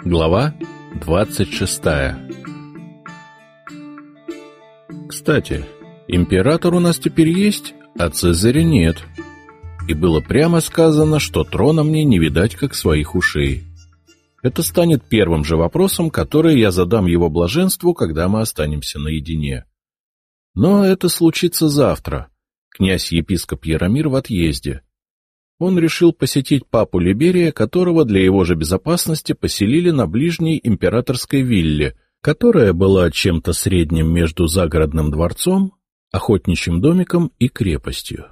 Глава 26. Кстати, император у нас теперь есть, а Цезаря нет. И было прямо сказано, что трона мне не видать, как своих ушей. Это станет первым же вопросом, который я задам его блаженству, когда мы останемся наедине. Но это случится завтра. Князь-епископ Яромир в отъезде. Он решил посетить папу Либерия, которого для его же безопасности поселили на ближней императорской вилле, которая была чем-то средним между загородным дворцом, охотничьим домиком и крепостью.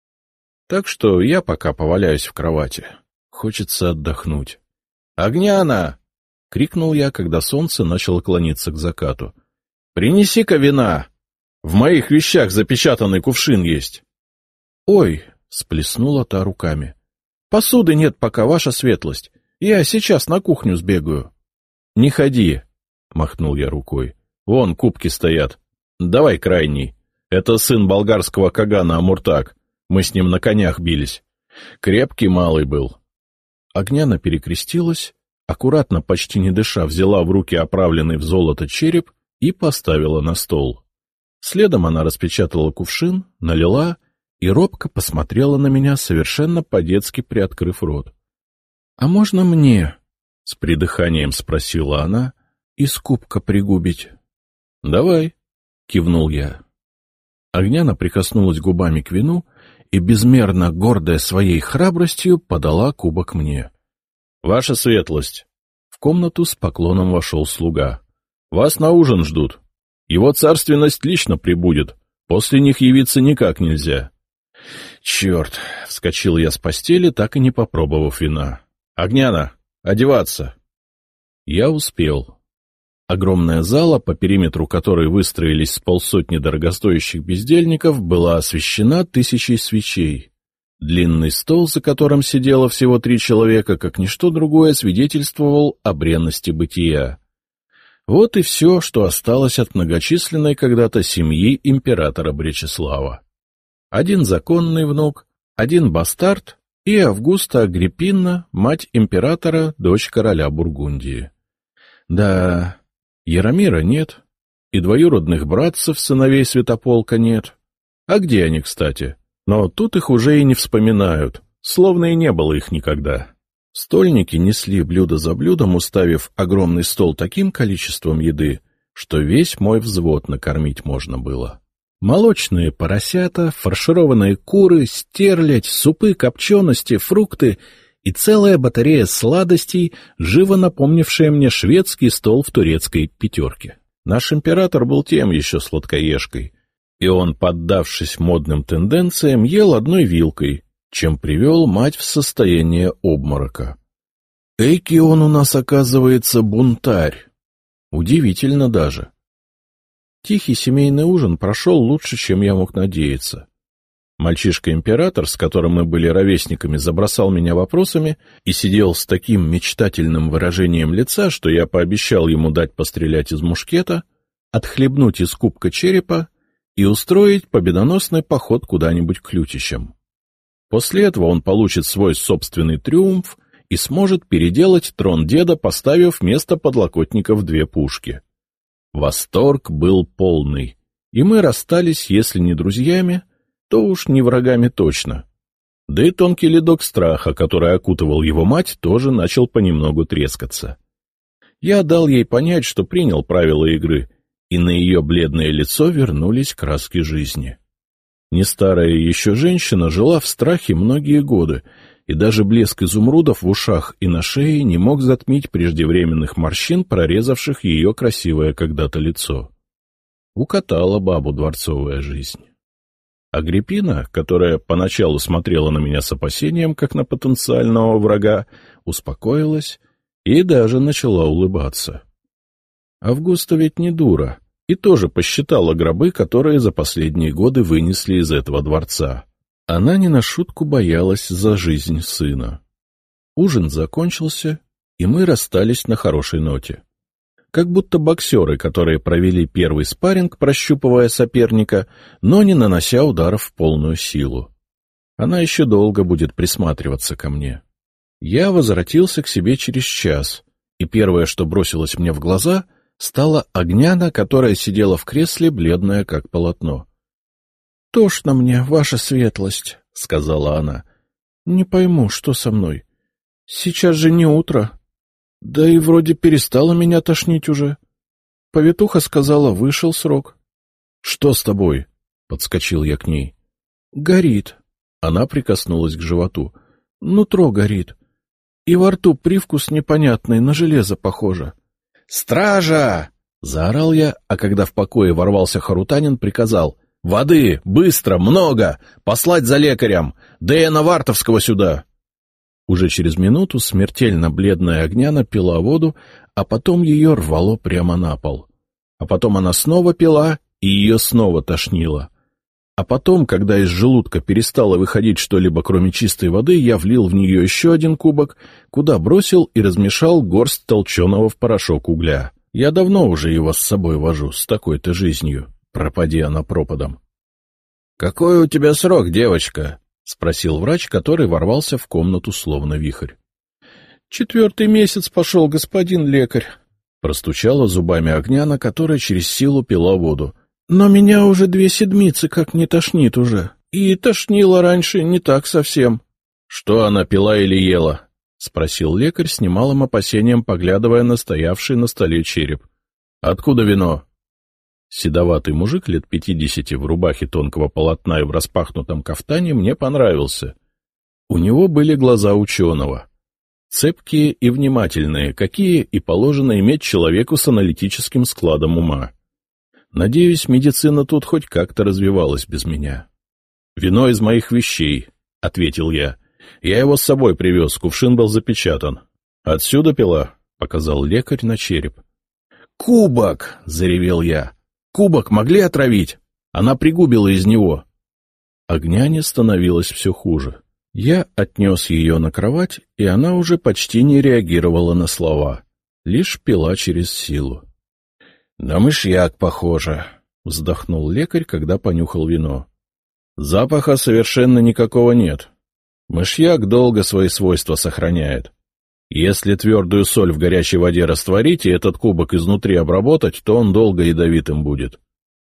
Так что я пока поваляюсь в кровати. Хочется отдохнуть. «Огняна!» — крикнул я, когда солнце начало клониться к закату. «Принеси-ка вина! В моих вещах запечатанный кувшин есть!» «Ой!» — сплеснула та руками. — Посуды нет пока, ваша светлость. Я сейчас на кухню сбегаю. — Не ходи, — махнул я рукой. — Вон кубки стоят. Давай крайний. Это сын болгарского кагана Амуртак. Мы с ним на конях бились. Крепкий малый был. Огняна перекрестилась, аккуратно, почти не дыша, взяла в руки оправленный в золото череп и поставила на стол. Следом она распечатала кувшин, налила и робко посмотрела на меня, совершенно по-детски приоткрыв рот. — А можно мне? — с придыханием спросила она. — Из кубка пригубить. — Давай, — кивнул я. Огняна прикоснулась губами к вину и, безмерно гордая своей храбростью, подала кубок мне. — Ваша светлость! В комнату с поклоном вошел слуга. — Вас на ужин ждут. Его царственность лично прибудет. После них явиться никак нельзя. «Черт!» — вскочил я с постели, так и не попробовав вина. «Огняна, одеваться!» Я успел. Огромная зала, по периметру которой выстроились с полсотни дорогостоящих бездельников, была освещена тысячей свечей. Длинный стол, за которым сидело всего 3 человека, как ничто другое, свидетельствовал о бренности бытия. Вот и все, что осталось от многочисленной когда-то семьи императора Бречеслава. 1 законный внук, 1 бастард и Августа Агриппина, мать императора, дочь короля Бургундии. Да, Яромира нет, и двоюродных братцев, сыновей Святополка, нет. А где они, кстати? Но тут их уже и не вспоминают, словно и не было их никогда. Стольники несли блюдо за блюдом, уставив огромный стол таким количеством еды, что весь мой взвод накормить можно было. Молочные поросята, фаршированные куры, стерлядь, супы, копчености, фрукты и целая батарея сладостей, живо напомнившая мне шведский стол в турецкой пятерке. Наш император был тем еще сладкоежкой, и он, поддавшись модным тенденциям, ел одной вилкой, чем привел мать в состояние обморока. Эйки он у нас, оказывается, бунтарь. Удивительно даже. Тихий семейный ужин прошел лучше, чем я мог надеяться. Мальчишка-император, с которым мы были ровесниками, забросал меня вопросами и сидел с таким мечтательным выражением лица, что я пообещал ему дать пострелять из мушкета, отхлебнуть из кубка черепа и устроить победоносный поход куда-нибудь к Лютичам. После этого он получит свой собственный триумф и сможет переделать трон деда, поставив вместо подлокотников 2 пушки. Восторг был полный, и мы расстались, если не друзьями, то уж не врагами точно. Да и тонкий ледок страха, который окутывал его мать, тоже начал понемногу трескаться. Я дал ей понять, что принял правила игры, и на ее бледное лицо вернулись краски жизни. Нестарая еще женщина жила в страхе многие годы, и даже блеск изумрудов в ушах и на шее не мог затмить преждевременных морщин, прорезавших ее красивое когда-то лицо. Укатала бабу дворцовая жизнь. Агриппина, которая поначалу смотрела на меня с опасением, как на потенциального врага, успокоилась и даже начала улыбаться. Августа ведь не дура и тоже посчитала гробы, которые за последние годы вынесли из этого дворца. Она не на шутку боялась за жизнь сына. Ужин закончился, и мы расстались на хорошей ноте. Как будто боксеры, которые провели первый спарринг, прощупывая соперника, но не нанося ударов в полную силу. Она еще долго будет присматриваться ко мне. Я возвратился к себе через час и первое, что бросилось мне в глаза, стала Огняна, которая сидела в кресле, бледная как полотно. — Тошно мне, ваша светлость, — сказала она. — Не пойму, что со мной. Сейчас же не утро. Да и вроде перестало меня тошнить уже. Повитуха сказала, вышел срок. — Что с тобой? — подскочил я к ней. — Горит. Она прикоснулась к животу. — Нутро горит. И во рту привкус непонятный, на железо похоже. «Стража!» — заорал я, а когда в покое ворвался Харутанин, приказал: «Воды! Быстро! Много! Послать за лекарем! Дэяна Вартовского сюда!» Уже через минуту смертельно бледная Огняна пила воду, а потом ее рвало прямо на пол. А потом она снова пила, и ее снова тошнило. А потом, когда из желудка перестало выходить что-либо, кроме чистой воды, я влил в нее еще один кубок, куда бросил и размешал горсть толченого в порошок угля. Я давно уже его с собой вожу, с такой-то жизнью, пропади она пропадом. — Какой у тебя срок, девочка? — спросил врач, который ворвался в комнату словно вихрь. — 4-й месяц пошел, господин лекарь, — простучала зубами Огняна, которая через силу пила воду. Но меня уже 2 седмицы как не тошнит уже. И тошнило раньше не так совсем. — Что она пила или ела? — спросил лекарь с немалым опасением, поглядывая на стоявший на столе череп. — Откуда вино? Седоватый мужик лет 50 в рубахе тонкого полотна и в распахнутом кафтане мне понравился. У него были глаза ученого. Цепкие и внимательные, какие и положено иметь человеку с аналитическим складом ума. Надеюсь, медицина тут хоть как-то развивалась без меня. — Вино из моих вещей, — ответил я. — Я его с собой привез, кувшин был запечатан. — Отсюда пила? — показал лекарь на череп. — Кубок! — заревел я. — Кубок могли отравить? Она пригубила из него. Огняне становилось все хуже. Я отнес ее на кровать, и она уже почти не реагировала на слова, лишь пила через силу. — На мышьяк похоже, — вздохнул лекарь, когда понюхал вино. — Запаха совершенно никакого нет. Мышьяк долго свои свойства сохраняет. Если твердую соль в горячей воде растворить и этот кубок изнутри обработать, то он долго ядовитым будет.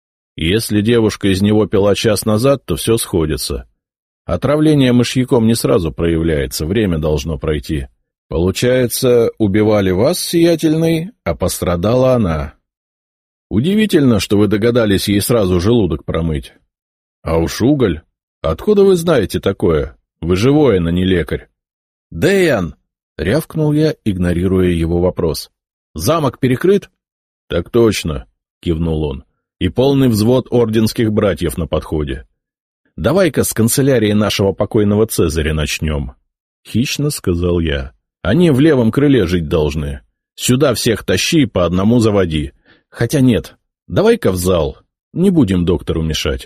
Если девушка из него пила час назад, то все сходится. Отравление мышьяком не сразу проявляется, время должно пройти. Получается, убивали вас, сиятельный, а пострадала она. Удивительно, что вы догадались ей сразу желудок промыть. А уж уголь. Откуда вы знаете такое? Вы же воин, а не лекарь. — Дэян! — рявкнул я, игнорируя его вопрос. — Замок перекрыт? — Так точно, — кивнул он. — И полный взвод орденских братьев на подходе. — Давай-ка с канцелярии нашего покойного Цезаря начнем, — хищно сказал я. — Они в левом крыле жить должны. Сюда всех тащи и по одному заводи. Хотя нет, давай-ка в зал, не будем доктору мешать.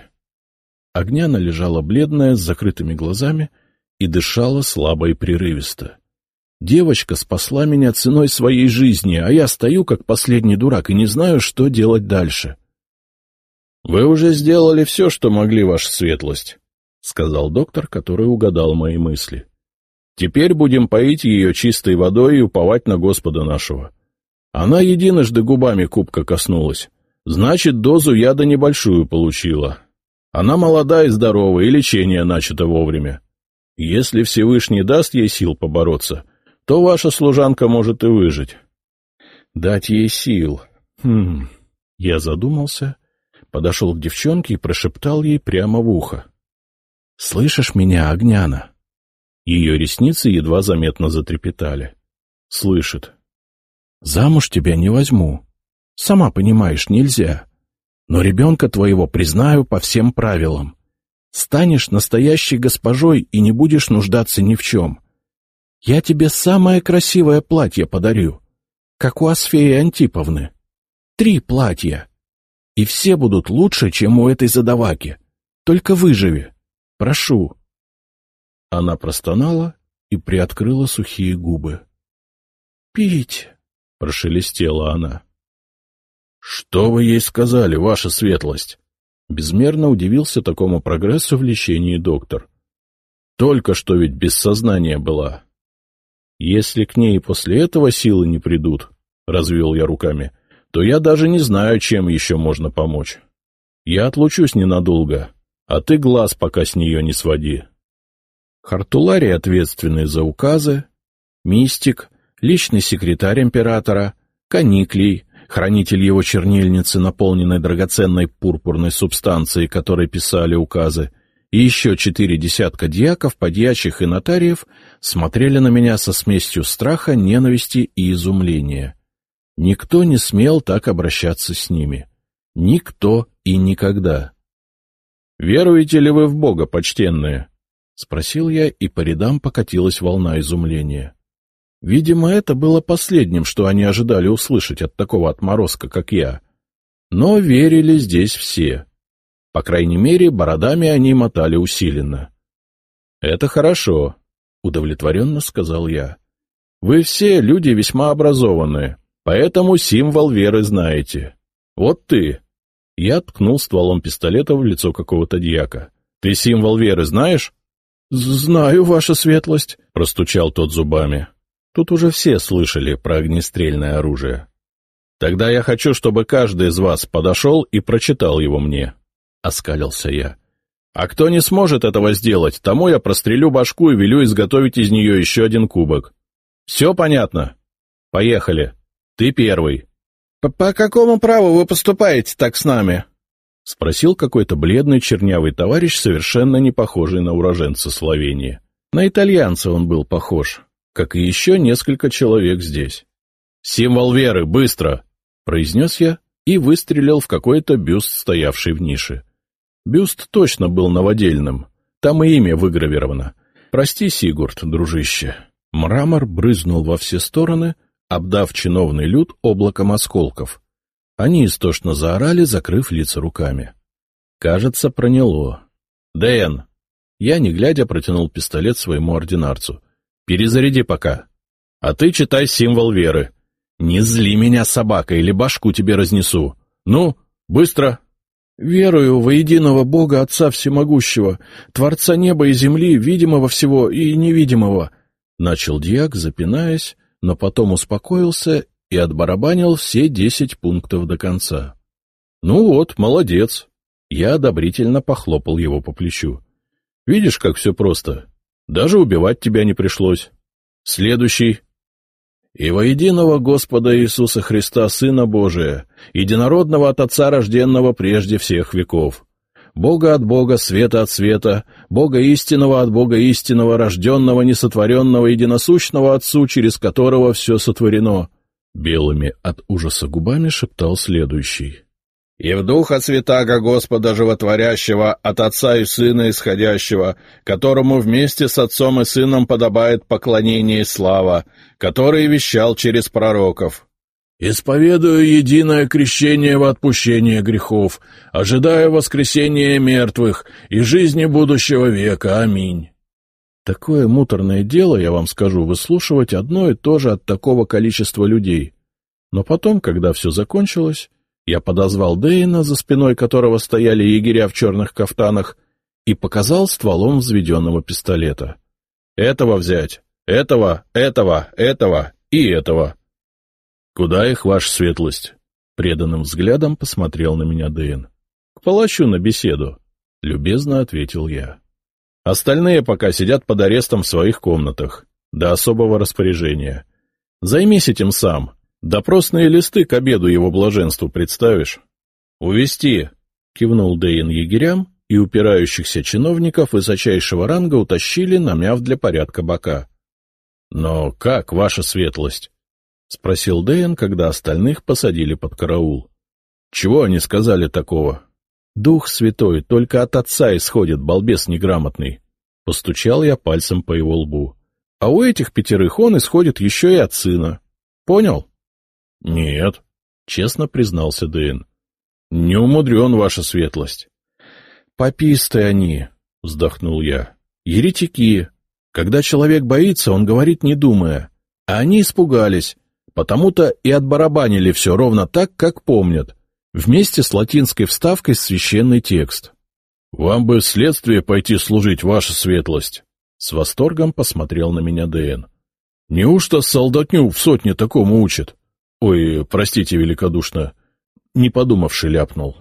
Огняна лежала бледная, с закрытыми глазами, и дышала слабо и прерывисто. Девочка спасла меня ценой своей жизни, а я стою как последний дурак и не знаю, что делать дальше. — Вы уже сделали все, что могли, ваша светлость, — сказал доктор, который угадал мои мысли. — Теперь будем поить ее чистой водой и уповать на Господа нашего. Она единожды губами кубка коснулась. Значит, дозу яда небольшую получила. Она молода и здорова, и лечение начато вовремя. Если Всевышний даст ей сил побороться, то ваша служанка может и выжить. Дать ей сил. Я задумался, подошел к девчонке и прошептал ей прямо в ухо. — Слышишь меня, Огняна? Ее ресницы едва заметно затрепетали. — Слышит. Замуж тебя не возьму. Сама понимаешь, нельзя. Но ребенка твоего признаю по всем правилам. Станешь настоящей госпожой и не будешь нуждаться ни в чем. Я тебе самое красивое платье подарю, как у Асфеи Антиповны. 3 платья. И все будут лучше, чем у этой задаваки. Только выживи. Прошу. Она простонала и приоткрыла сухие губы. — Пить! — прошелестела она. — Что вы ей сказали, ваша светлость? Безмерно удивился такому прогрессу в лечении доктор. Только что ведь без сознания была. Если к ней после этого силы не придут, — развел я руками, — то я даже не знаю, чем еще можно помочь. Я отлучусь ненадолго, а ты глаз пока с нее не своди. Хартуларий, ответственный за указы, мистик, личный секретарь императора, Каниклий, хранитель его чернильницы, наполненной драгоценной пурпурной субстанцией, которой писали указы, и еще 4 десятка дьяков, подьячих и нотариев смотрели на меня со смесью страха, ненависти и изумления. Никто не смел так обращаться с ними. Никто и никогда. — Веруете ли вы в Бога, почтенные? — спросил я, и по рядам покатилась волна изумления. Видимо, это было последним, что они ожидали услышать от такого отморозка, как я. Но верили здесь все. По крайней мере, бородами они мотали усиленно. — Это хорошо, — удовлетворенно сказал я. — Вы все люди весьма образованные, поэтому символ веры знаете. Вот ты. Я ткнул стволом пистолета в лицо какого-то дьяка. — Ты символ веры знаешь? — Знаю, ваша светлость, — простучал тот зубами. Тут уже все слышали про огнестрельное оружие. — Тогда я хочу, чтобы каждый из вас подошел и прочитал его мне, — оскалился я. — А кто не сможет этого сделать, тому я прострелю башку и велю изготовить из нее еще 1 кубок. Все понятно? Поехали. Ты первый. — По какому праву вы поступаете так с нами? — спросил какой-то бледный чернявый товарищ, совершенно не похожий на уроженца Словении. На итальянца он был похож, как и еще несколько человек здесь. — Символ веры, быстро! — произнес я и выстрелил в какой-то бюст, стоявший в нише. Бюст точно был новодельным, там и имя выгравировано. Прости, Сигурд, дружище. Мрамор брызнул во все стороны, обдав чиновный люд облаком осколков. Они истошно заорали, закрыв лица руками. Кажется, проняло. — Дэн! Я, не глядя, протянул пистолет своему ординарцу. — Перезаряди пока. А ты читай символ веры. Не зли меня, собака, или башку тебе разнесу. Ну, быстро! — Верую во единого Бога Отца Всемогущего, Творца неба и земли, видимого всего и невидимого, — начал дьяк, запинаясь, но потом успокоился и отбарабанил все 10 пунктов до конца. — Ну вот, молодец. Я одобрительно похлопал его по плечу. — Видишь, как все просто. Даже убивать тебя не пришлось. Следующий. — И во единого Господа Иисуса Христа, Сына Божия, единородного от Отца, рожденного прежде всех веков, Бога от Бога, света от света, Бога истинного от Бога истинного, рожденного, несотворенного, единосущного Отцу, через которого все сотворено, — белыми от ужаса губами шептал следующий. — И в Духа Святаго Господа Животворящего, от Отца и Сына исходящего, которому вместе с Отцом и Сыном подобает поклонение и слава, который вещал через пророков. Исповедую единое крещение во отпущение грехов, ожидая воскресения мертвых и жизни будущего века. Аминь. Такое муторное дело, я вам скажу, выслушивать одно и то же от такого количества людей. Но потом, когда все закончилось, я подозвал Дэйна, за спиной которого стояли егеря в черных кафтанах, и показал стволом взведенного пистолета. Этого взять, этого и этого. — Куда их, ваша светлость? — преданным взглядом посмотрел на меня Дэйн. — К палачу на беседу, — любезно ответил я. Остальные пока сидят под арестом в своих комнатах, до особого распоряжения. Займись этим сам. Допросные листы к обеду его блаженству представишь? — Увести, — кивнул Дэйн егерям, и упирающихся чиновников высочайшего ранга утащили, намяв для порядка бока. — Но как, ваша светлость? — спросил Дэйн, когда остальных посадили под караул. — Чего они сказали такого? — Дух Святой только от Отца исходит, балбес неграмотный. Постучал я пальцем по его лбу. А у этих 5 он исходит еще и от Сына. Понял? — Нет, — честно признался Дэйн. — Не умудрен, ваша светлость. — Паписты они, — вздохнул я. — Еретики. Когда человек боится, он говорит, не думая. А они испугались, потому-то и отбарабанили все ровно так, как помнят, вместе с латинской вставкой священный текст. — Вам бы следствие пойти служить, ваша светлость. С восторгом посмотрел на меня Дэйн. — Неужто солдатню в сотне такому учат? Ой, простите великодушно, не подумавши ляпнул.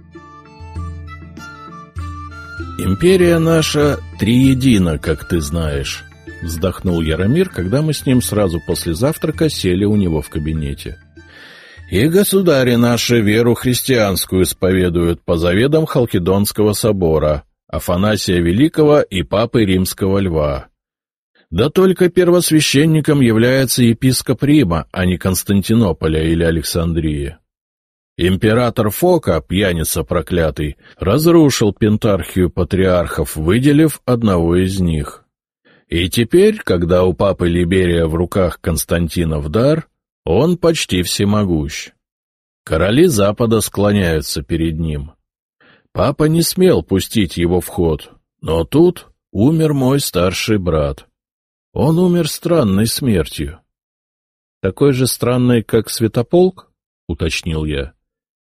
«Империя наша триедина, как ты знаешь», — вздохнул Яромир, когда мы с ним сразу после завтрака сели у него в кабинете. «И государи наши веру христианскую исповедуют по заветам Халкидонского собора, Афанасия Великого и Папы Римского Льва. Да только первосвященником является епископ Рима, а не Константинополя или Александрии. Император Фока, пьяница проклятый, разрушил пентархию патриархов, выделив одного из них. И теперь, когда у папы Либерия в руках Константинов дар, он почти всемогущ. Короли Запада склоняются перед ним. Папа не смел пустить его в ход, но тут умер мой старший брат. Он умер странной смертью. — Такой же странной, как Святополк? — уточнил я.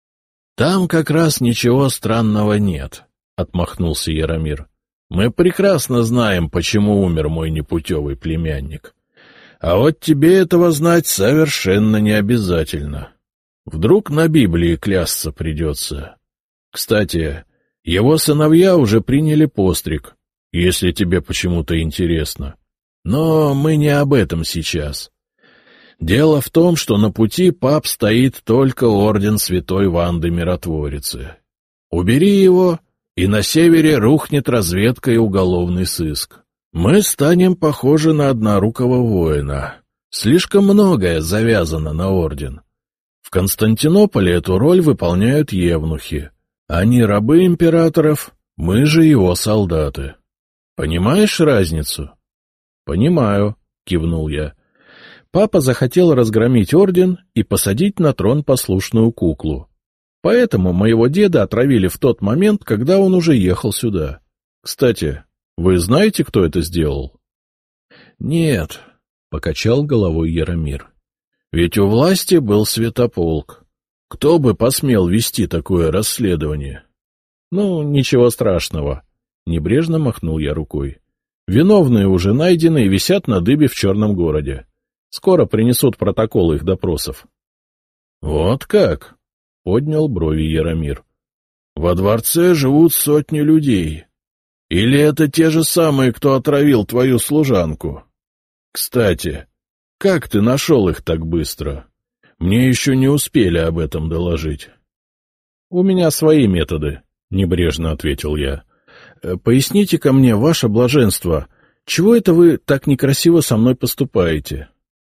— Там как раз ничего странного нет, — отмахнулся Яромир. — Мы прекрасно знаем, почему умер мой непутевый племянник. А вот тебе этого знать совершенно не обязательно. Вдруг на Библии клясться придется. Кстати, его сыновья уже приняли постриг, если тебе почему-то интересно. Но мы не об этом сейчас. Дело в том, что на пути пап стоит только орден Святой Ванды Миротворицы. Убери его, и на севере рухнет разведка и уголовный сыск. Мы станем похожи на однорукого воина. Слишком многое завязано на орден. В Константинополе эту роль выполняют евнухи. Они рабы императоров, мы же его солдаты. Понимаешь разницу? — Понимаю, — кивнул я. Папа захотел разгромить орден и посадить на трон послушную куклу. Поэтому моего деда отравили в тот момент, когда он уже ехал сюда. Кстати, вы знаете, кто это сделал? — Нет, — покачал головой Яромир. — Ведь у власти был Святополк. Кто бы посмел вести такое расследование? — Ну, ничего страшного, — небрежно махнул я рукой. Виновные уже найдены и висят на дыбе в Черном городе. Скоро принесут протоколы их допросов. — Вот как? — поднял брови Яромир. — Во дворце живут сотни людей. Или это те же самые, кто отравил твою служанку? Кстати, как ты нашел их так быстро? Мне еще не успели об этом доложить. — У меня свои методы, — небрежно ответил я. — Поясните-ка мне, ваше блаженство, чего это вы так некрасиво со мной поступаете?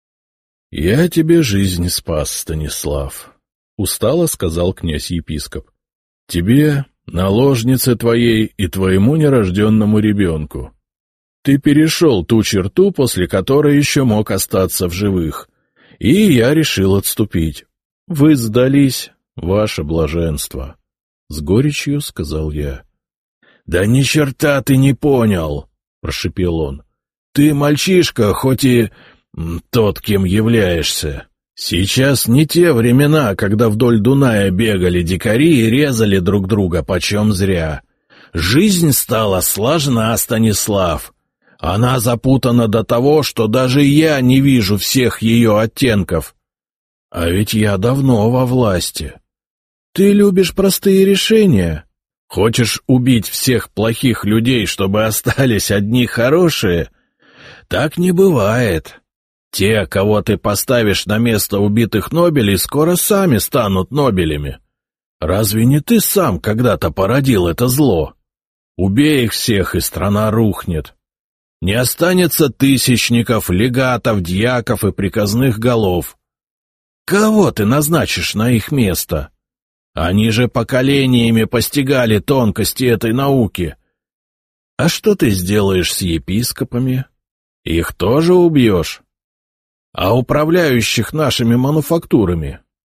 — Я тебе жизнь спас, Станислав, — устало сказал князь-епископ. — Тебе, наложнице твоей и твоему нерожденному ребенку. Ты перешел ту черту, после которой еще мог остаться в живых, и я решил отступить. — Вы сдались, ваше блаженство, — с горечью сказал я. — Да ни черта ты не понял, — прошипел он. — Ты мальчишка, хоть и тот, кем являешься. Сейчас не те времена, когда вдоль Дуная бегали дикари и резали друг друга почем зря. Жизнь стала сложна, Станислав. Она запутана до того, что даже я не вижу всех ее оттенков. А ведь я давно во власти. Ты любишь простые решения? Хочешь убить всех плохих людей, чтобы остались одни хорошие? Так не бывает. Те, кого ты поставишь на место убитых Нобелей, скоро сами станут Нобелями. Разве не ты сам когда-то породил это зло? Убей их всех, и страна рухнет. Не останется тысячников, легатов, дьяков и приказных голов. Кого ты назначишь на их место? Они же поколениями постигали тонкости этой науки. А что ты сделаешь с епископами? Их тоже убьешь? А управляющих нашими мануфактурами?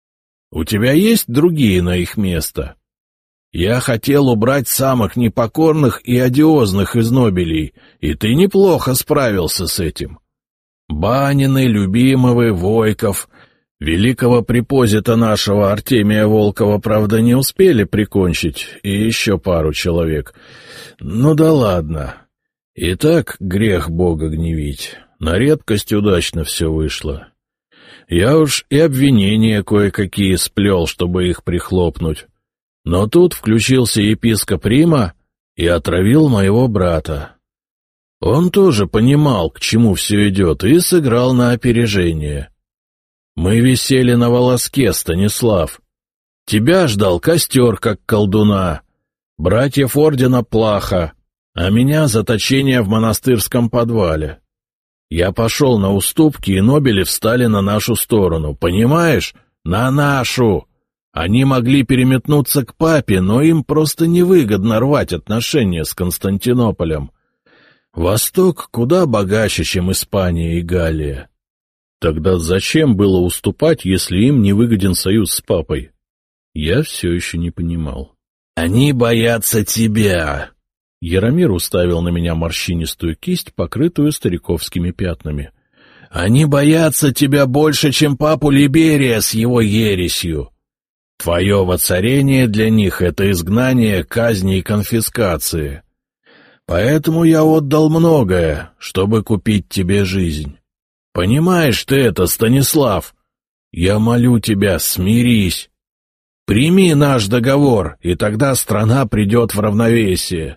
У тебя есть другие на их место? Я хотел убрать самых непокорных и одиозных из Нобелей, и ты неплохо справился с этим. Банины, Любимовы, Войков, великого препозита нашего Артемия Волкова, правда, не успели прикончить, и еще пару человек. Ну да ладно. И так грех Бога гневить. На редкость удачно все вышло. Я уж и обвинения кое-какие сплел, чтобы их прихлопнуть. Но тут включился епископ Рима и отравил моего брата. Он тоже понимал, к чему все идет, и сыграл на опережение. Мы висели на волоске, Станислав. Тебя ждал костер, как колдуна, братьев ордена Плаха, а меня заточение в монастырском подвале. Я пошел на уступки, и Нобели встали на нашу сторону, понимаешь? На нашу! Они могли переметнуться к папе, но им просто невыгодно рвать отношения с Константинополем. Восток куда богаче, чем Испания и Галлия. Тогда зачем было уступать, если им не выгоден союз с папой? Я все еще не понимал. «Они боятся тебя!» Яромир уставил на меня морщинистую кисть, покрытую стариковскими пятнами. «Они боятся тебя больше, чем папу Либерия с его ересью. Твое воцарение для них — это изгнание, казни и конфискации. Поэтому я отдал многое, чтобы купить тебе жизнь. Понимаешь ты это, Станислав? Я молю тебя, смирись. Прими наш договор, и тогда страна придет в равновесие».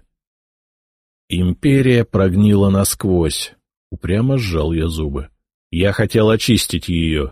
Империя прогнила насквозь. Упрямо сжал я зубы. Я хотел очистить ее.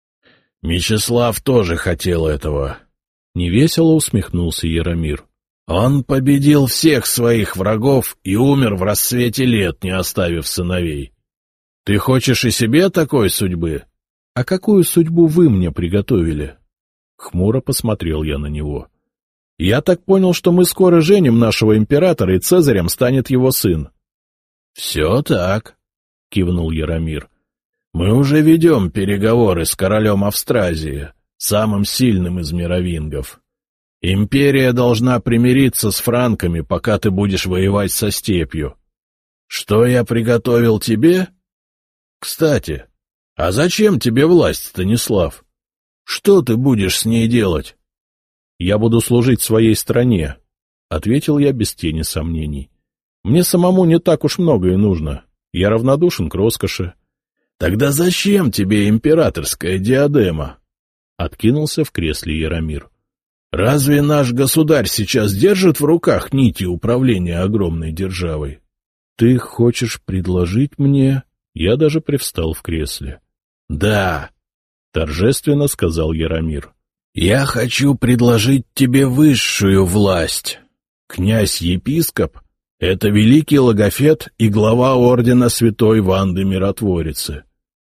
Мечислав тоже хотел этого. Невесело усмехнулся Яромир. Он победил всех своих врагов и умер в расцвете лет, не оставив сыновей. Ты хочешь и себе такой судьбы? А какую судьбу вы мне приготовили? Хмуро посмотрел я на него. Я так понял, что мы скоро женим нашего императора, и Цезарем станет его сын. — Все так, — кивнул Яромир. — Мы уже ведем переговоры с королем Австразии, самым сильным из мировингов. Империя должна примириться с франками, пока ты будешь воевать со степью. Что я приготовил тебе? Кстати, а зачем тебе власть, Станислав? Что ты будешь с ней делать? — Я буду служить своей стране, — ответил я без тени сомнений. — Мне самому не так уж многое нужно. Я равнодушен к роскоши. — Тогда зачем тебе императорская диадема? — откинулся в кресле Яромир. — Разве наш государь сейчас держит в руках нити управления огромной державой? — Ты хочешь предложить мне... Я даже привстал в кресле. — Да, — торжественно сказал Яромир. «Я хочу предложить тебе высшую власть. Князь-епископ — это великий логофет и глава ордена Святой Ванды Миротворицы.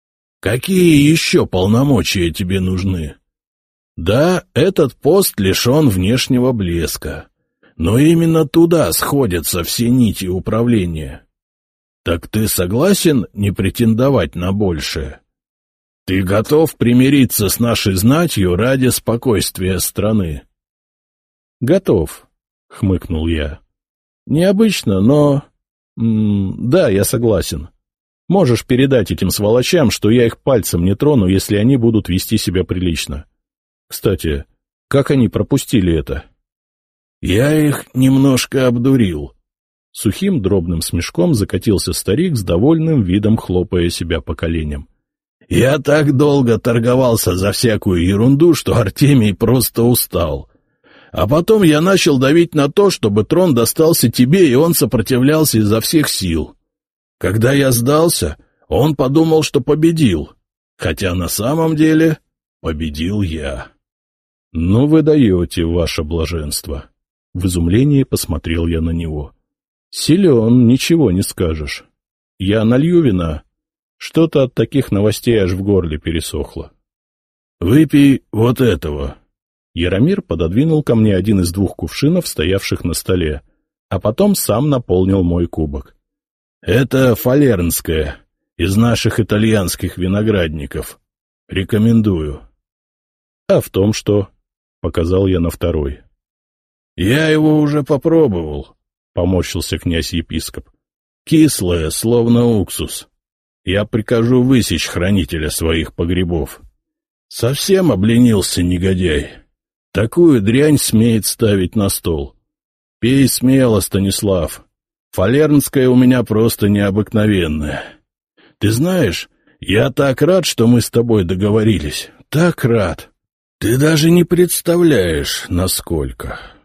Какие еще полномочия тебе нужны? Да, этот пост лишен внешнего блеска, но именно туда сходятся все нити управления. Так ты согласен не претендовать на большее? Ты готов примириться с нашей знатью ради спокойствия страны? — Готов, — хмыкнул я. — Необычно, но... Да, я согласен. Можешь передать этим сволочам, что я их пальцем не трону, если они будут вести себя прилично. Кстати, как они пропустили это? — Я их немножко обдурил. Сухим дробным смешком закатился старик с довольным видом, хлопая себя по коленям. Я так долго торговался за всякую ерунду, что Артемий просто устал. А потом я начал давить на то, чтобы трон достался тебе, и он сопротивлялся изо всех сил. Когда я сдался, он подумал, что победил, хотя на самом деле победил я. — Ну вы даете, ваше блаженство. В изумлении посмотрел я на него. — Силен, ничего не скажешь. Я налью вина. Что-то от таких новостей аж в горле пересохло. — Выпей вот этого. Яромир пододвинул ко мне один из 2 кувшинов, стоявших на столе, а потом сам наполнил мой кубок. — Это фалернское, из наших итальянских виноградников. Рекомендую. — А в том что? — показал я на второй. — Я его уже попробовал, — поморщился князь-епископ. — Кислое, словно уксус. Я прикажу высечь хранителя своих погребов. Совсем обленился негодяй. Такую дрянь смеет ставить на стол. Пей смело, Станислав. Фалернская у меня просто необыкновенная. Ты знаешь, я так рад, что мы с тобой договорились. Так рад. Ты даже не представляешь, насколько.